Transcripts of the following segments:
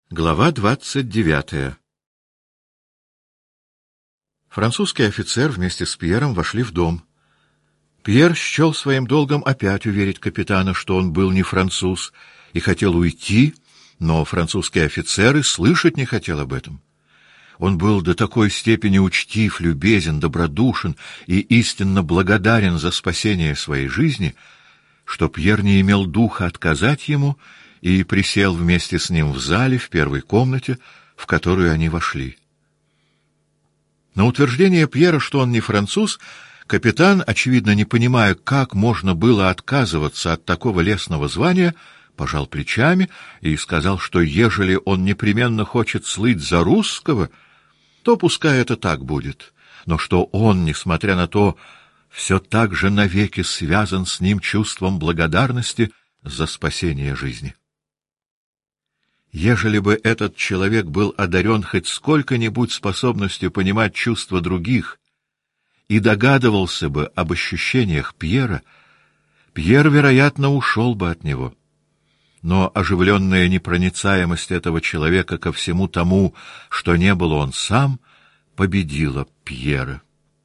Глава 29. Французский офицер вместе с Пьером вошли в дом. Пьер счел своим долгом опять уверить капитана, что он был не француз, и хотел уйти, но французский офицер и слышать не хотел об этом. Он был до такой степени учтив, любезен, добродушен и истинно благодарен за спасение своей жизни, что Пьер не имел духа отказать ему и присел вместе с ним в зале, в первой комнате, в которую они вошли. На утверждение Пьера, что он не француз, капитан, очевидно не понимая, как можно было отказываться от такого лестного звания, пожал плечами и сказал, что ежели он непременно хочет слыть за русского, то пускай это так будет, но что он, несмотря на то, все так же навеки связан с ним чувством благодарности за спасение жизни. Ежели бы этот человек был одарен хоть сколько-нибудь способностью понимать чувства других и догадывался бы об ощущениях Пьера, Пьер, вероятно, ушел бы от него. Но оживленная непроницаемость этого человека ко всему тому, что не был он сам, победила Пьера.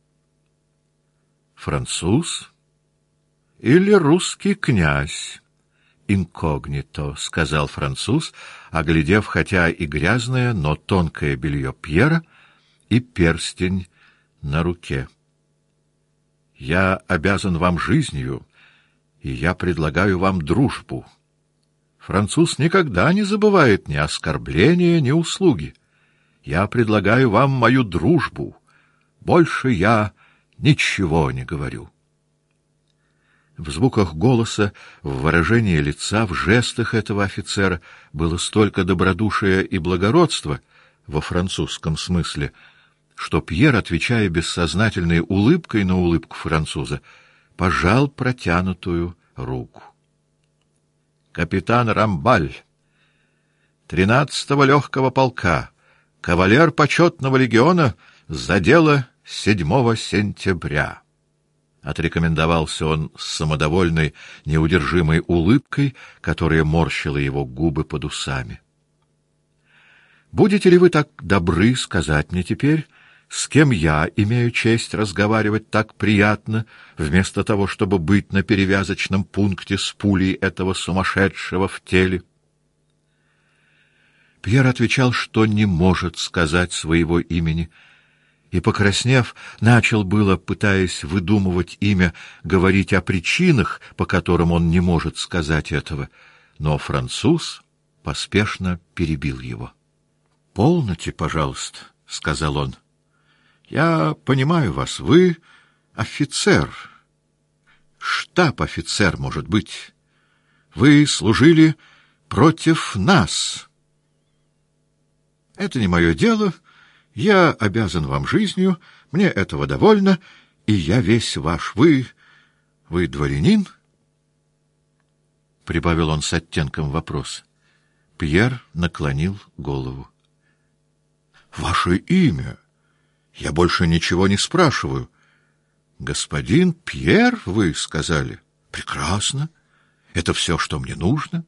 «Француз или русский князь?» «Инкогнито», — сказал француз, оглядев хотя и грязное, но тонкое белье Пьера и перстень на руке. «Я обязан вам жизнью, и я предлагаю вам дружбу. Француз никогда не забывает ни оскорбления, ни услуги. Я предлагаю вам мою дружбу. Больше я ничего не говорю». В звуках голоса, в выражении лица, в жестах этого офицера было столько добродушия и благородства во французском смысле, что Пьер, отвечая бессознательной улыбкой на улыбку француза, пожал протянутую руку. «Капитан Рамбаль, 13-го легкого полка, кавалер почетного легиона за дело 7 сентября». Отрекомендовался он с самодовольной, неудержимой улыбкой, которая морщила его губы под усами. «Будете ли вы так добры сказать мне теперь, с кем я имею честь разговаривать так приятно, вместо того, чтобы быть на перевязочном пункте с пулей этого сумасшедшего в теле?» Пьер отвечал, что не может сказать своего имени, и, покраснев, начал было, пытаясь выдумывать имя, говорить о причинах, по которым он не может сказать этого, но француз поспешно перебил его. «Полноте, пожалуйста», — сказал он. «Я понимаю вас, вы офицер, штаб-офицер, может быть. Вы служили против нас. Это не мое дело. Я обязан вам жизнью, мне этого довольно, и я весь ваш. Вы дворянин?» — прибавил он с оттенком вопроса. Пьер наклонил голову. «Ваше имя? Я больше ничего не спрашиваю. Господин Пьер, вы сказали? Прекрасно. Это все, что мне нужно».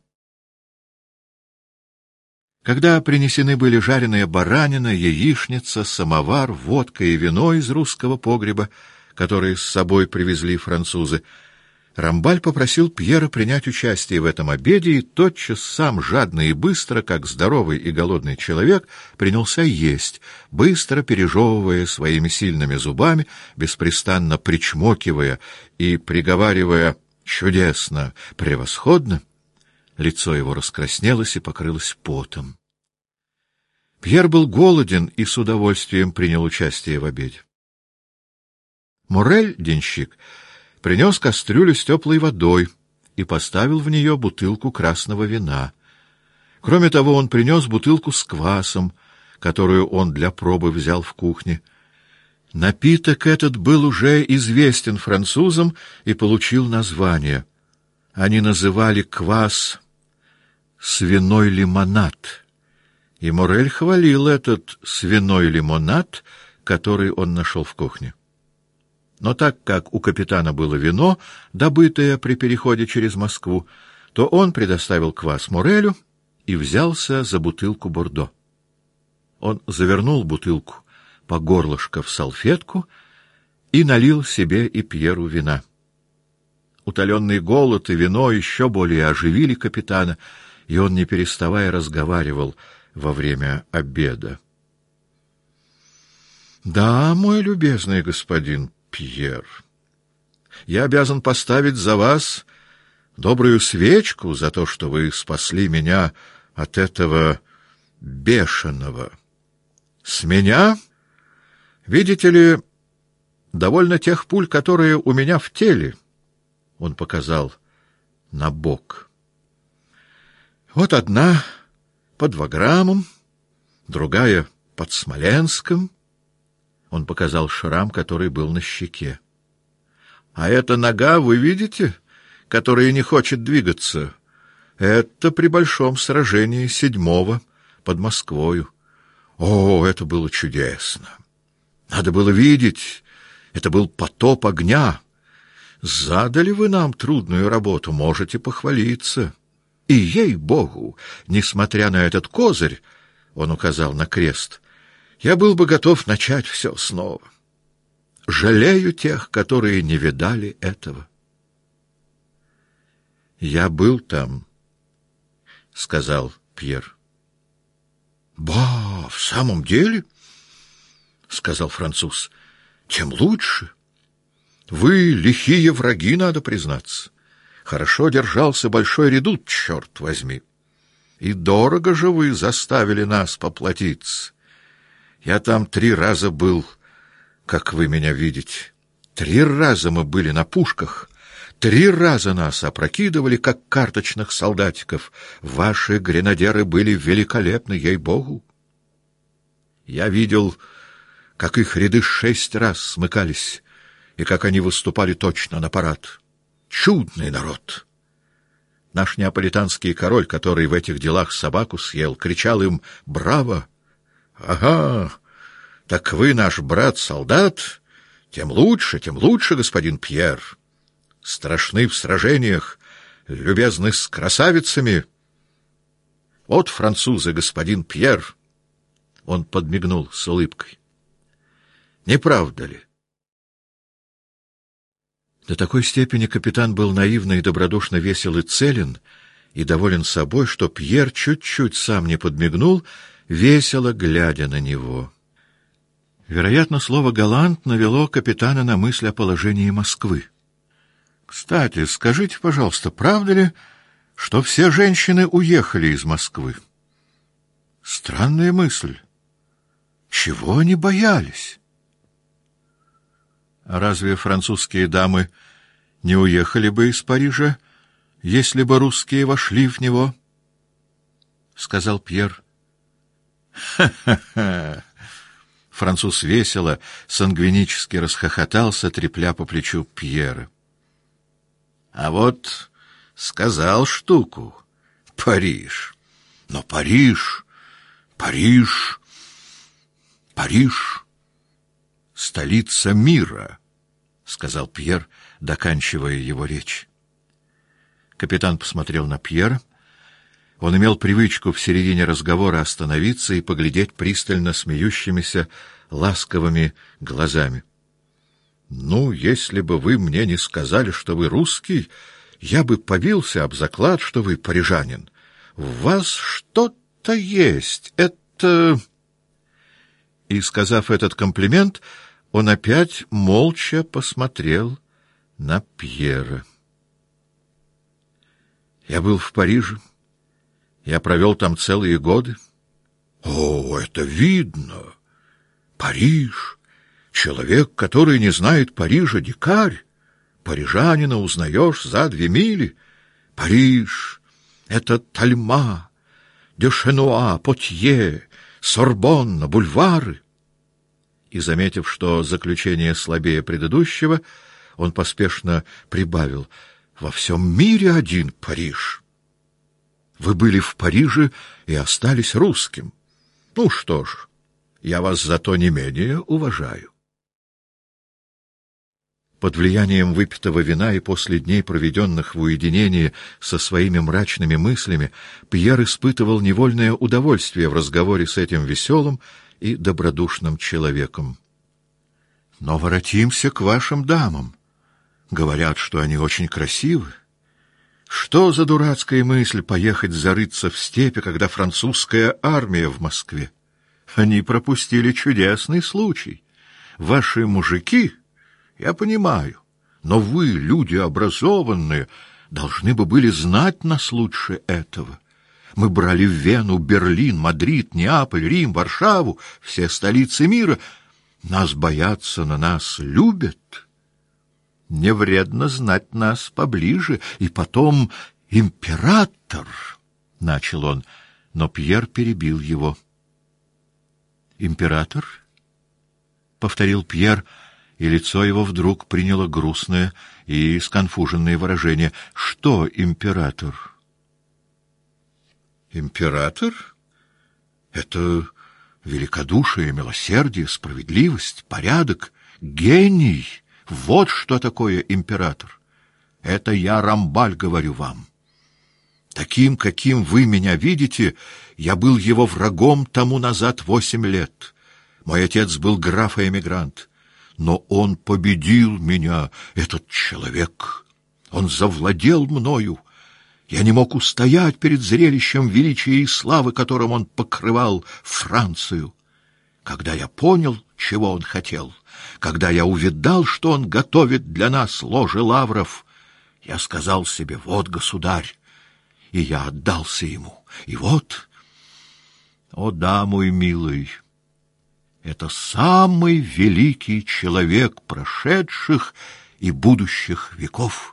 Когда принесены были жареная баранина, яичница, самовар, водка и вино из русского погреба, которые с собой привезли французы, Рамбаль попросил Пьера принять участие в этом обеде и тотчас сам, жадно и быстро, как здоровый и голодный человек, принялся есть, быстро пережевывая своими сильными зубами, беспрестанно причмокивая и приговаривая «чудесно, превосходно». Лицо его раскраснелось и покрылось потом. Пьер был голоден и с удовольствием принял участие в обеде. Моррель, денщик, принес кастрюлю с теплой водой и поставил в нее бутылку красного вина. Кроме того, он принес бутылку с квасом, которую он для пробы взял в кухне. Напиток этот был уже известен французам и получил название. Они называли квас «свиной лимонад», и Моррель хвалил этот свиной лимонад, который он нашел в кухне. Но так как у капитана было вино, добытое при переходе через Москву, то он предоставил квас Моррелю и взялся за бутылку бордо. Он завернул бутылку по горлышко в салфетку и налил себе и Пьеру вина. Утоленный голод и вино еще более оживили капитана, и он, не переставая, разговаривал во время обеда. «Да, мой любезный господин Пьер, я обязан поставить за вас добрую свечку за то, что вы спасли меня от этого бешеного. С меня, видите ли, довольно тех пуль, которые у меня в теле». Он показал на бок. Вот одна под Ваграмом, другая под Смоленском. Он показал шрам, который был на щеке. А эта нога, вы видите, которая не хочет двигаться, это при большом сражении 7-го под Москвою. О, это было чудесно! Надо было видеть, это был потоп огня. Задали вы нам трудную работу, можете похвалиться. И, ей-богу, несмотря на этот козырь, он указал на крест, я был бы готов начать все снова. Жалею тех, которые не видали этого. Я был там, — сказал Пьер. Ба, в самом деле, — сказал француз, — тем лучше. Вы лихие враги, надо признаться. Хорошо держался большой редут, черт возьми. И дорого же вы заставили нас поплатиться. Я там 3 раза был, как вы меня видите. 3 раза мы были на пушках. 3 раза нас опрокидывали, как карточных солдатиков. Ваши гренадеры были великолепны, ей-богу. Я видел, как их ряды 6 раз смыкались, и как они выступали точно на парад. Чудный народ! Наш неаполитанский король, который в этих делах собаку съел, кричал им «Браво!» «Ага! Так вы наш брат-солдат? Тем лучше, господин Пьер! Страшны в сражениях, любезны с красавицами! Вот французы, господин Пьер!» Он подмигнул с улыбкой. «Не правда ли?» До такой степени капитан был наивно и добродушно весел и целен, и доволен собой, что Пьер чуть-чуть сам не подмигнул, весело глядя на него. Вероятно, слово «галант» навело капитана на мысль о положении Москвы. «Кстати, скажите, пожалуйста, правда ли, что все женщины уехали из Москвы?» Странная мысль. Чего они боялись? А разве французские дамы не уехали бы из Парижа, если бы русские вошли в него? — сказал Пьер. «Ха-ха-ха!» Француз весело, сангвинически расхохотался, трепля по плечу Пьера. «А вот сказал штуку. Париж. Но Париж, Париж, Париж — столица мира», — сказал Пьер, доканчивая его речь. Капитан посмотрел на Пьера. Он имел привычку в середине разговора остановиться и поглядеть пристально смеющимися, ласковыми глазами. «Ну, если бы вы мне не сказали, что вы русский, я бы побился об заклад, что вы парижанин. В вас что-то есть, это...» И, сказав этот комплимент, он опять молча посмотрел на Пьера. «Я был в Париже. Я провел там целые годы». «О, это видно! Париж! Человек, который не знает Парижа, дикарь! Парижанина узнаешь за 2 мили. Париж — это Тальма, Дюшенуа, Потье, Сорбонна, бульвары». И, заметив, что заключение слабее предыдущего, он поспешно прибавил: «Во всем мире один Париж. Вы были в Париже и остались русским. Ну что ж, я вас зато не менее уважаю». Под влиянием выпитого вина и после дней, проведенных в уединении со своими мрачными мыслями, Пьер испытывал невольное удовольствие в разговоре с этим веселым и добродушным человеком. Но воротимся к вашим дамам. Говорят, что они очень красивы. Что за дурацкая мысль поехать зарыться в степи, когда французская армия в Москве? Они пропустили чудесный случай. Ваши мужики, я понимаю, но вы, люди образованные, должны бы были знать нас лучше этого. Мы брали Вену, Берлин, Мадрид, Неаполь, Рим, Варшаву, все столицы мира. Нас боятся, на нас любят. Не вредно знать нас поближе. И потом император, — начал он, но Пьер перебил его. Император? — повторил Пьер, и лицо его вдруг приняло грустное и сконфуженное выражение. Что император? Император? Это великодушие, милосердие, справедливость, порядок, гений. Вот что такое император. Это я, Рамбаль, говорю вам. Таким, каким вы меня видите, я был его врагом тому назад 8 лет. Мой отец был граф и эмигрант. Но он победил меня, этот человек. Он завладел мною. Я не мог устоять перед зрелищем величия и славы, которым он покрывал Францию. Когда я понял, чего он хотел, когда я увидал, что он готовит для нас ложе лавров, я сказал себе: вот, государь, и я отдался ему. И вот, о да, мой милый, это самый великий человек прошедших и будущих веков.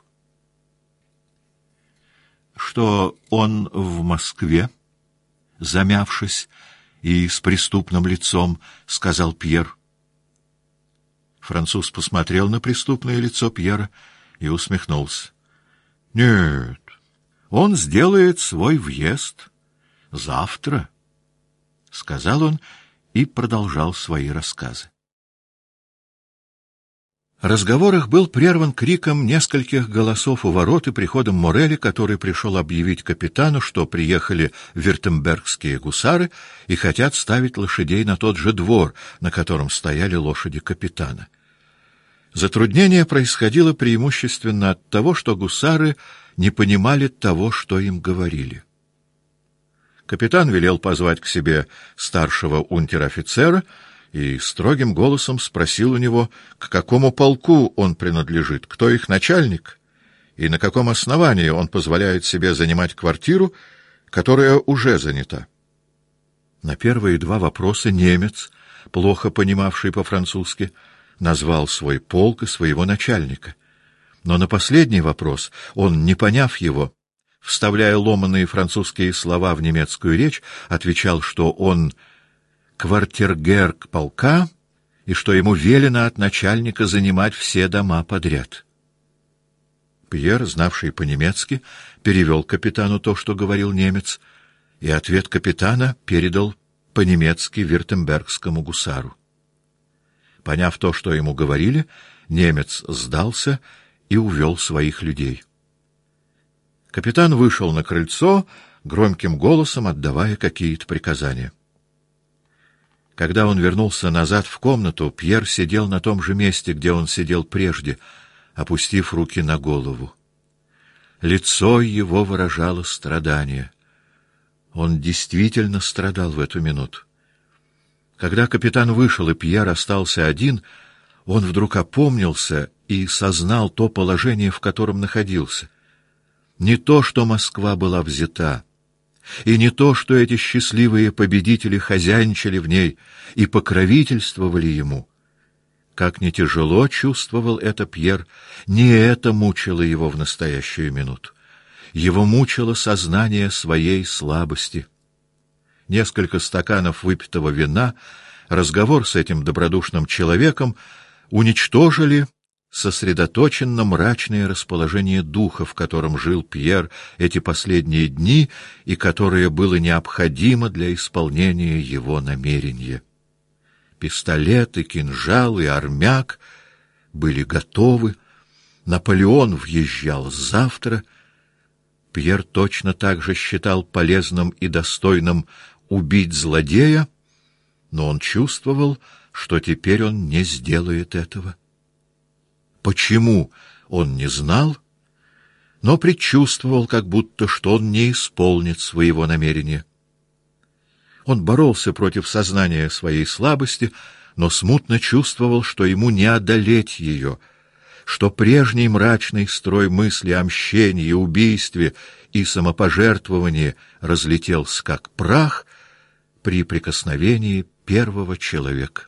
Что он в Москве, замявшись и с преступным лицом, сказал Пьер. Француз посмотрел на преступное лицо Пьера и усмехнулся. Нет, он сделает свой въезд завтра, — сказал он и продолжал свои рассказы. Разговор их был прерван криком нескольких голосов у ворот и приходом Мореля, который пришел объявить капитану, что приехали вюртембергские гусары и хотят ставить лошадей на тот же двор, на котором стояли лошади капитана. Затруднение происходило преимущественно от того, что гусары не понимали того, что им говорили. Капитан велел позвать к себе старшего унтер-офицера и строгим голосом спросил у него, к какому полку он принадлежит, кто их начальник, и на каком основании он позволяет себе занимать квартиру, которая уже занята. На первые два вопроса немец, плохо понимавший по-французски, назвал свой полк и своего начальника. Но на последний вопрос он, не поняв его, вставляя ломаные французские слова в немецкую речь, отвечал, что он квартиргерр полка и что ему велено от начальника занимать все дома подряд. Пьер, знавший по-немецки, перевел капитану то, что говорил немец, и ответ капитана передал по-немецки вюртембергскому гусару. Поняв то, что ему говорили, немец сдался и увел своих людей. Капитан вышел на крыльцо, громким голосом отдавая какие-то приказания. Когда он вернулся назад в комнату, Пьер сидел на том же месте, где он сидел прежде, опустив руки на голову. Лицо его выражало страдание. Он действительно страдал в эту минуту. Когда капитан вышел, и Пьер остался один, он вдруг опомнился и сознал то положение, в котором находился. Не то, что Москва была взята, и не то, что эти счастливые победители хозяйничали в ней и покровительствовали ему. Как ни тяжело чувствовал это Пьер, не это мучило его в настоящую минуту. Его мучило сознание своей слабости. Несколько стаканов выпитого вина, разговор с этим добродушным человеком уничтожили сосредоточенно мрачное расположение духа, в котором жил Пьер эти последние дни и которое было необходимо для исполнения его намерения. Пистолет и кинжал и армяк были готовы. Наполеон въезжал завтра. Пьер точно так же считал полезным и достойным убить злодея, но он чувствовал, что теперь он не сделает этого. Почему, он не знал, но предчувствовал, как будто, что он не исполнит своего намерения. Он боролся против сознания своей слабости, но смутно чувствовал, что ему не одолеть ее, что прежний мрачный строй мысли о мщении, убийстве и самопожертвовании разлетелся как прах при прикосновении первого человека.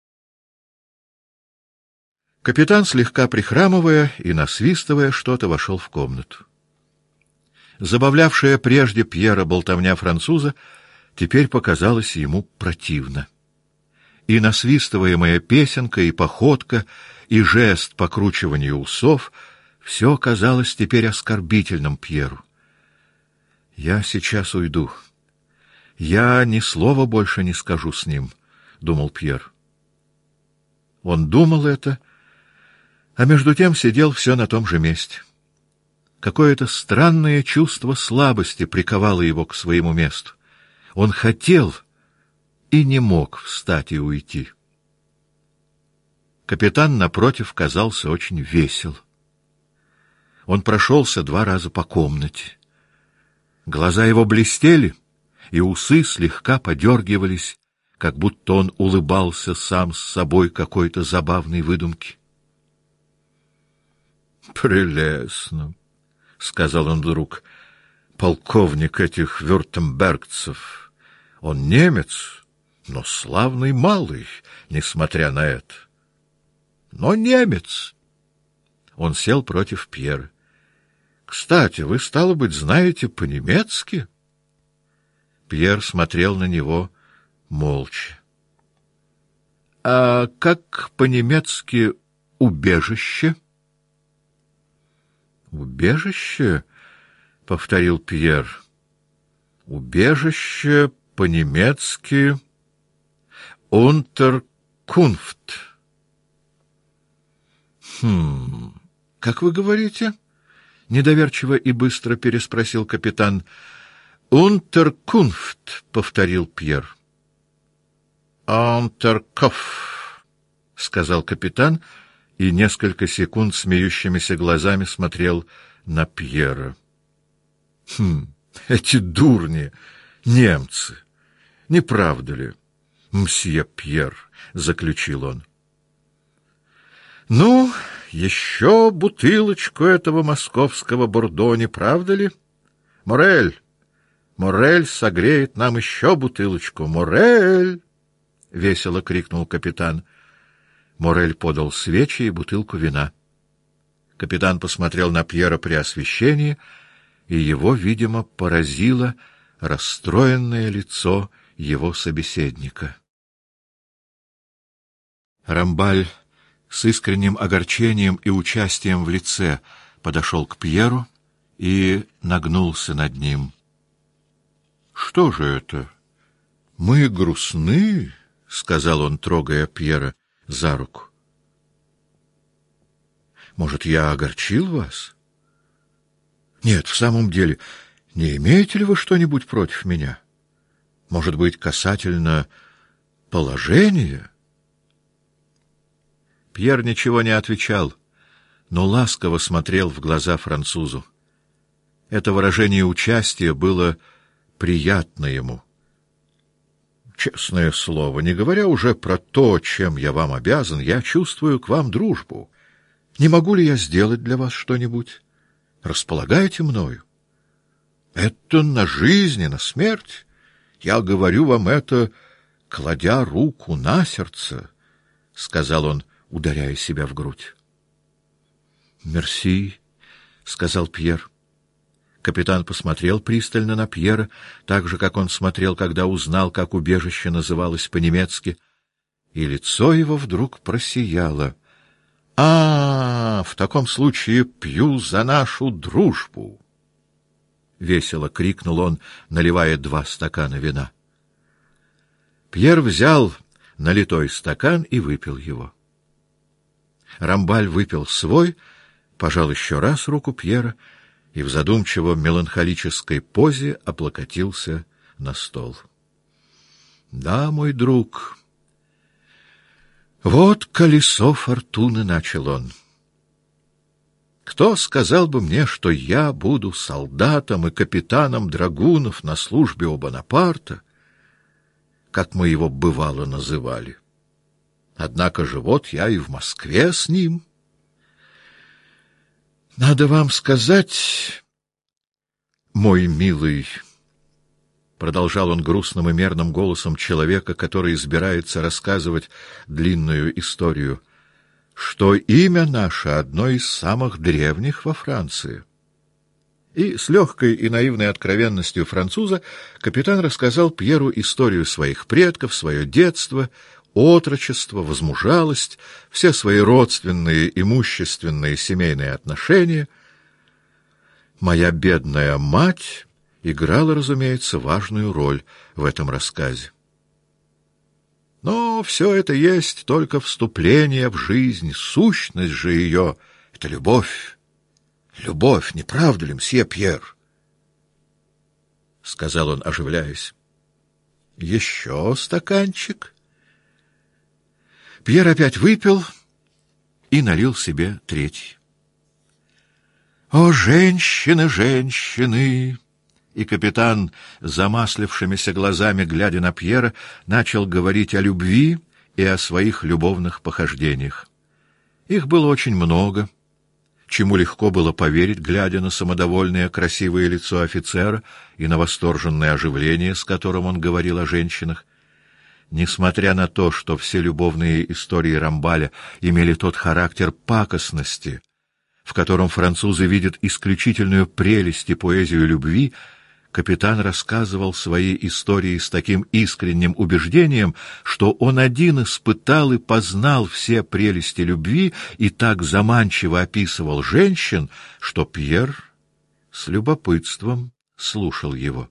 Капитан, слегка прихрамывая и насвистывая что-то, вошел в комнату. Забавлявшая прежде Пьера болтовня француза теперь показалась ему противно. И насвистываемая песенка, и походка, и жест покручивания усов — все казалось теперь оскорбительным Пьеру. «Я сейчас уйду. Я ни слова больше не скажу с ним», — думал Пьер. Он думал это, а между тем сидел все на том же месте. Какое-то странное чувство слабости приковало его к своему месту. Он хотел и не мог встать и уйти. Капитан, напротив, казался очень весел. Он прошелся 2 раза по комнате. Глаза его блестели, и усы слегка подергивались, как будто он улыбался сам с собой какой-то забавной выдумки. «Прелестно», — сказал он вдруг, — «полковник этих вюртембергцев. Он немец, но славный малый, несмотря на это. Но немец». Он сел против Пьера. «Кстати, вы, стало быть, знаете по-немецки?» Пьер смотрел на него молча. «А как по-немецки убежище?» «Убежище?» — повторил Пьер. «Убежище по-немецки «Unterkunft». Как вы говорите?» — недоверчиво и быстро переспросил капитан. «Unterkunft», — повторил Пьер. «Unterkopf», — сказал капитан, и несколько секунд смеющимися глазами смотрел на Пьера. Эти дурни, немцы, не правда ли, мсье Пьер?» — заключил он. «Ну, еще бутылочку этого московского бордо, не правда ли? Морель, Морель согреет нам еще бутылочку. Морель!» — весело крикнул капитан. Морель подал свечи и бутылку вина. Капитан посмотрел на Пьера при освещении, и его, видимо, поразило расстроенное лицо его собеседника. Рамбаль с искренним огорчением и участием в лице подошел к Пьеру и нагнулся над ним. «Что же это? Мы грустны?» — сказал он, трогая Пьера за руку. «Может, я огорчил вас? Нет, в самом деле, не имеете ли вы что-нибудь против меня? Может быть, касательно положения?» Пьер ничего не отвечал, но ласково смотрел в глаза французу. Это выражение участия было приятно ему. «Честное слово, не говоря уже про то, чем я вам обязан, я чувствую к вам дружбу. Не могу ли я сделать для вас что-нибудь? Располагайте мною. Это на жизнь и на смерть. Я говорю вам это, кладя руку на сердце», — сказал он, ударяя себя в грудь. «Мерси», — сказал Пьер. Капитан посмотрел пристально на Пьера, так же, как он смотрел, когда узнал, как убежище называлось по-немецки, и лицо его вдруг просияло. В таком случае пью за нашу дружбу!» — весело крикнул он, наливая 2 стакана вина. Пьер взял налитой стакан и выпил его. Рамбаль выпил свой, пожал еще раз руку Пьера и в задумчиво-меланхолической позе облокотился на стол. — Да, мой друг, вот колесо фортуны, — начал он. Кто сказал бы мне, что я буду солдатом и капитаном драгунов на службе у Бонапарта, как мы его бывало называли? Однако же вот я и в Москве с ним. Надо вам сказать, мой милый, — продолжал он грустным и мерным голосом человека, который избирается рассказывать длинную историю, — что имя наше одно из самых древних во Франции. И с легкой и наивной откровенностью француза капитан рассказал Пьеру историю своих предков, свое детство, отрочество, возмужалость, все свои родственные, имущественные, семейные отношения. Моя бедная мать играла, разумеется, важную роль в этом рассказе. Но все это есть только вступление в жизнь, сущность же ее — это любовь. Любовь, не правда ли, мсье Пьер? — сказал он, оживляясь. — Еще стаканчик? Пьер опять выпил и налил себе третий. — О, женщины, женщины! И капитан, замаслившимися глазами, глядя на Пьера, начал говорить о любви и о своих любовных похождениях. Их было очень много, чему легко было поверить, глядя на самодовольное красивое лицо офицера и на восторженное оживление, с которым он говорил о женщинах. Несмотря на то, что все любовные истории Рамбаля имели тот характер пакостности, в котором французы видят исключительную прелесть и поэзию любви, капитан рассказывал свои истории с таким искренним убеждением, что он один испытал и познал все прелести любви и так заманчиво описывал женщин, что Пьер с любопытством слушал его.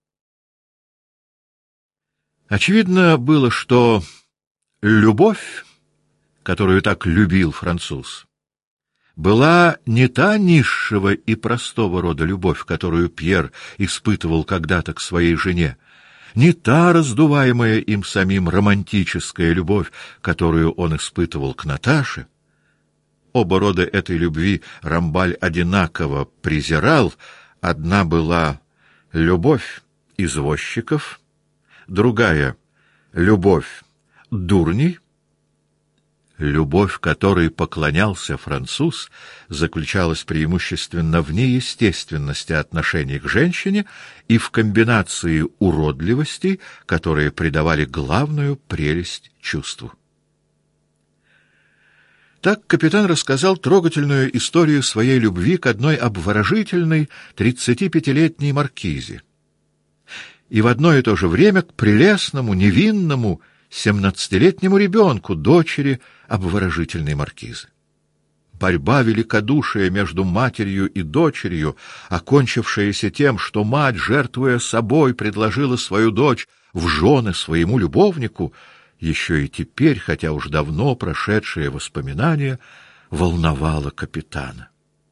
Очевидно было, что любовь, которую так любил француз, была не та низшего и простого рода любовь, которую Пьер испытывал когда-то к своей жене, не та раздуваемая им самим романтическая любовь, которую он испытывал к Наташе. Оба рода этой любви Рамбаль одинаково презирал. Одна была любовь извозчиков, другая — любовь дурней. Любовь, которой поклонялся француз, заключалась преимущественно в неестественности отношений к женщине и в комбинации уродливостей, которые придавали главную прелесть чувству. Так капитан рассказал трогательную историю своей любви к одной обворожительной 35-летней маркизе. И в одно и то же время к прелестному, невинному 17-летнему ребенку, дочери обворожительной маркизы. Борьба великодушия между матерью и дочерью, окончившаяся тем, что мать, жертвуя собой, предложила свою дочь в жены своему любовнику, еще и теперь, хотя уж давно прошедшие воспоминания, волновала капитана.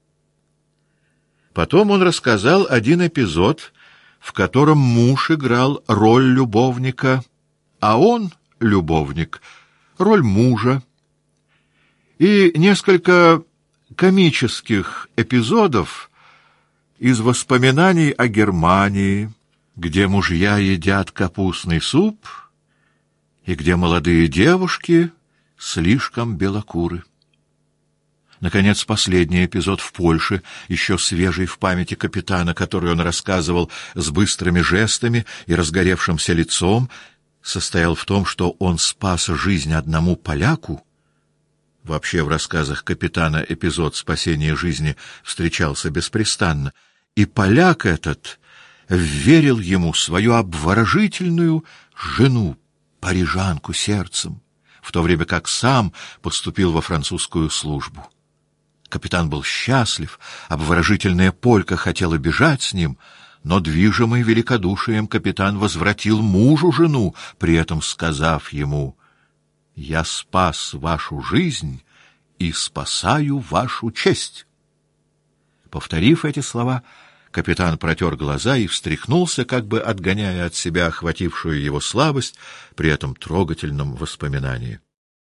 Потом он рассказал один эпизод, в котором муж играл роль любовника, а он, любовник, роль мужа, и несколько комических эпизодов из воспоминаний о Германии, где мужья едят капустный суп и где молодые девушки слишком белокуры. Наконец, последний эпизод в Польше, еще свежий в памяти капитана, который он рассказывал с быстрыми жестами и разгоревшимся лицом, состоял в том, что он спас жизнь одному поляку. Вообще в рассказах капитана эпизод спасения жизни встречался беспрестанно, и поляк этот вверил ему свою обворожительную жену, парижанку сердцем, в то время как сам поступил во французскую службу. Капитан был счастлив, обворожительная полька хотела бежать с ним, но, движимый великодушием, капитан возвратил мужу жену, при этом сказав ему: «Я спас вашу жизнь и спасаю вашу честь». Повторив эти слова, капитан протер глаза и встряхнулся, как бы отгоняя от себя охватившую его слабость при этом трогательном воспоминании.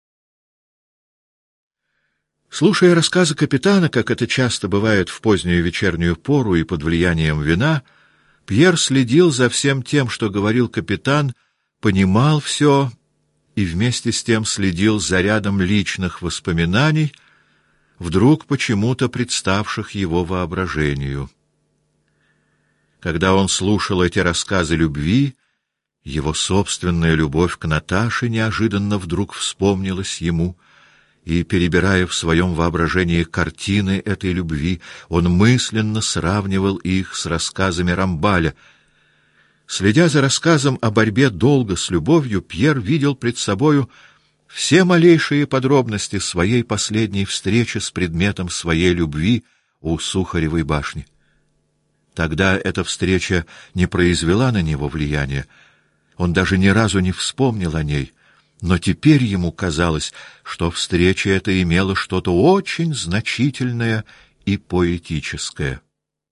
Слушая рассказы капитана, как это часто бывает в позднюю вечернюю пору и под влиянием вина, Пьер следил за всем тем, что говорил капитан, понимал все и вместе с тем следил за рядом личных воспоминаний, вдруг почему-то представших его воображению. Когда он слушал эти рассказы любви, его собственная любовь к Наташе неожиданно вдруг вспомнилась ему, и, перебирая в своем воображении картины этой любви, он мысленно сравнивал их с рассказами Рамбаля. Следя за рассказом о борьбе долга с любовью, Пьер видел пред собою все малейшие подробности своей последней встречи с предметом своей любви у Сухаревой башни. Тогда эта встреча не произвела на него влияния, он даже ни разу не вспомнил о ней, но теперь ему казалось, что встреча эта имела что-то очень значительное и поэтическое.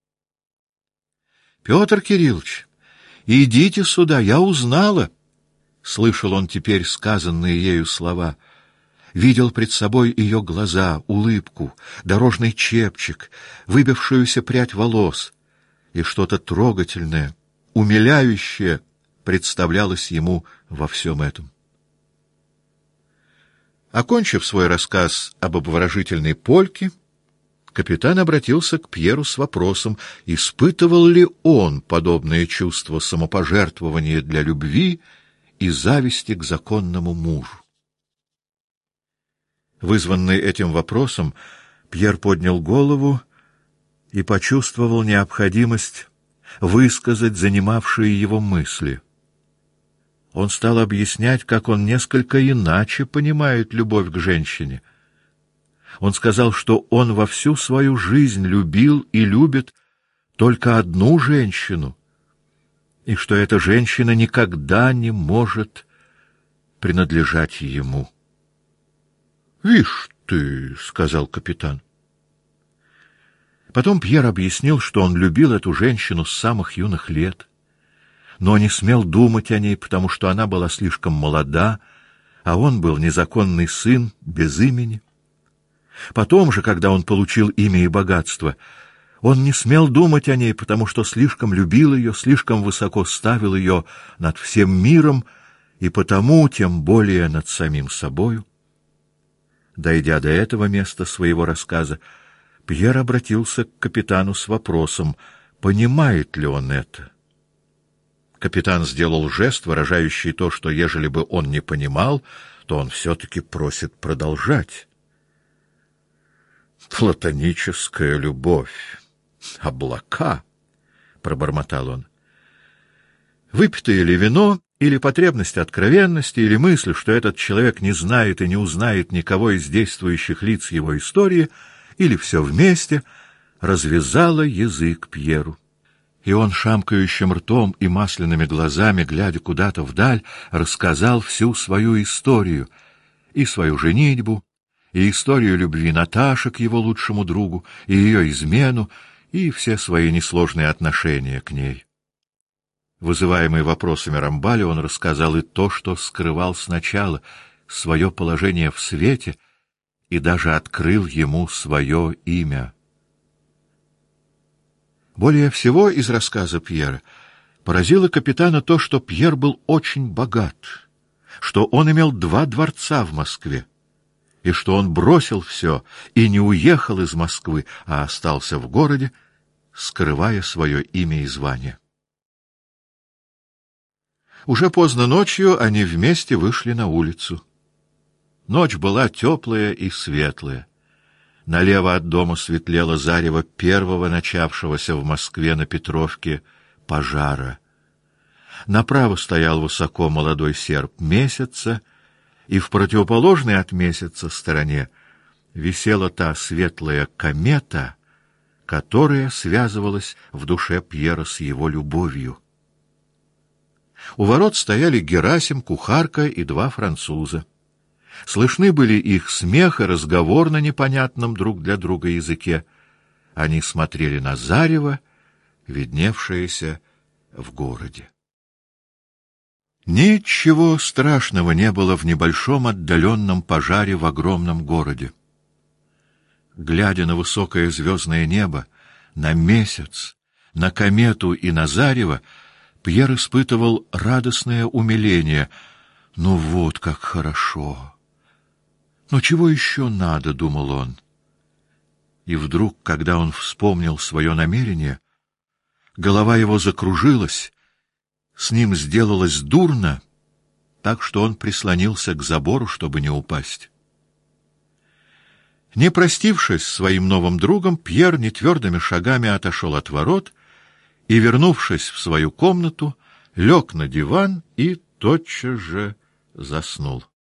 «Петр Кириллович, идите сюда, я узнала!» Слышал он теперь сказанные ею слова, видел пред собой ее глаза, улыбку, дорожный чепчик, выбившуюся прядь волос, и что-то трогательное, умиляющее представлялось ему во всем этом. Окончив свой рассказ об обворожительной польке, капитан обратился к Пьеру с вопросом, испытывал ли он подобное чувство самопожертвования для любви и зависти к законному мужу. Вызванный этим вопросом, Пьер поднял голову и почувствовал необходимость высказать занимавшие его мысли. Он стал объяснять, как он несколько иначе понимает любовь к женщине. Он сказал, что он во всю свою жизнь любил и любит только одну женщину, и что эта женщина никогда не может принадлежать ему. «Вишь ты», — сказал капитан. Потом Пьер объяснил, что он любил эту женщину с самых юных лет, но не смел думать о ней, потому что она была слишком молода, а он был незаконный сын без имени. Потом же, когда он получил имя и богатство, он не смел думать о ней, потому что слишком любил ее, слишком высоко ставил ее над всем миром и потому тем более над самим собою. Дойдя до этого места своего рассказа, Пьер обратился к капитану с вопросом, понимает ли он это. Капитан сделал жест, выражающий то, что ежели бы он не понимал, то он все-таки просит продолжать. «Платоническая любовь, облака», — пробормотал он. Выпитое ли вино, или потребность откровенности, или мысль, что этот человек не знает и не узнает никого из действующих лиц его истории, или все вместе, развязало язык Пьеру. И он шамкающим ртом и масляными глазами, глядя куда-то вдаль, рассказал всю свою историю, и свою женитьбу, и историю любви Наташи к его лучшему другу, и ее измену, и все свои несложные отношения к ней. Вызываемый вопросами Рамбаля, он рассказал и то, что скрывал сначала, свое положение в свете, и даже открыл ему свое имя. Более всего из рассказа Пьера поразило капитана то, что Пьер был очень богат, что он имел 2 дворца в Москве, и что он бросил все и не уехал из Москвы, а остался в городе, скрывая свое имя и звание. Уже поздно ночью они вместе вышли на улицу. Ночь была теплая и светлая. Налево от дома светлело зарево первого начавшегося в Москве на Петровке пожара. Направо стоял высоко молодой серп месяца, и в противоположной от месяца стороне висела та светлая комета, которая связывалась в душе Пьера с его любовью. У ворот стояли Герасим, кухарка и 2 француза. Слышны были их смех и разговор на непонятном друг для друга языке. Они смотрели на зарево, видневшееся в городе. Ничего страшного не было в небольшом отдаленном пожаре в огромном городе. Глядя на высокое звездное небо, на месяц, на комету и на зарево, Пьер испытывал радостное умиление. «Ну вот как хорошо! Ну чего еще надо?» — думал он. И вдруг, когда он вспомнил свое намерение, голова его закружилась, с ним сделалось дурно, так что он прислонился к забору, чтобы не упасть. Не простившись с своим новым другом, Пьер нетвердыми шагами отошел от ворот и, вернувшись в свою комнату, лег на диван и тотчас же заснул.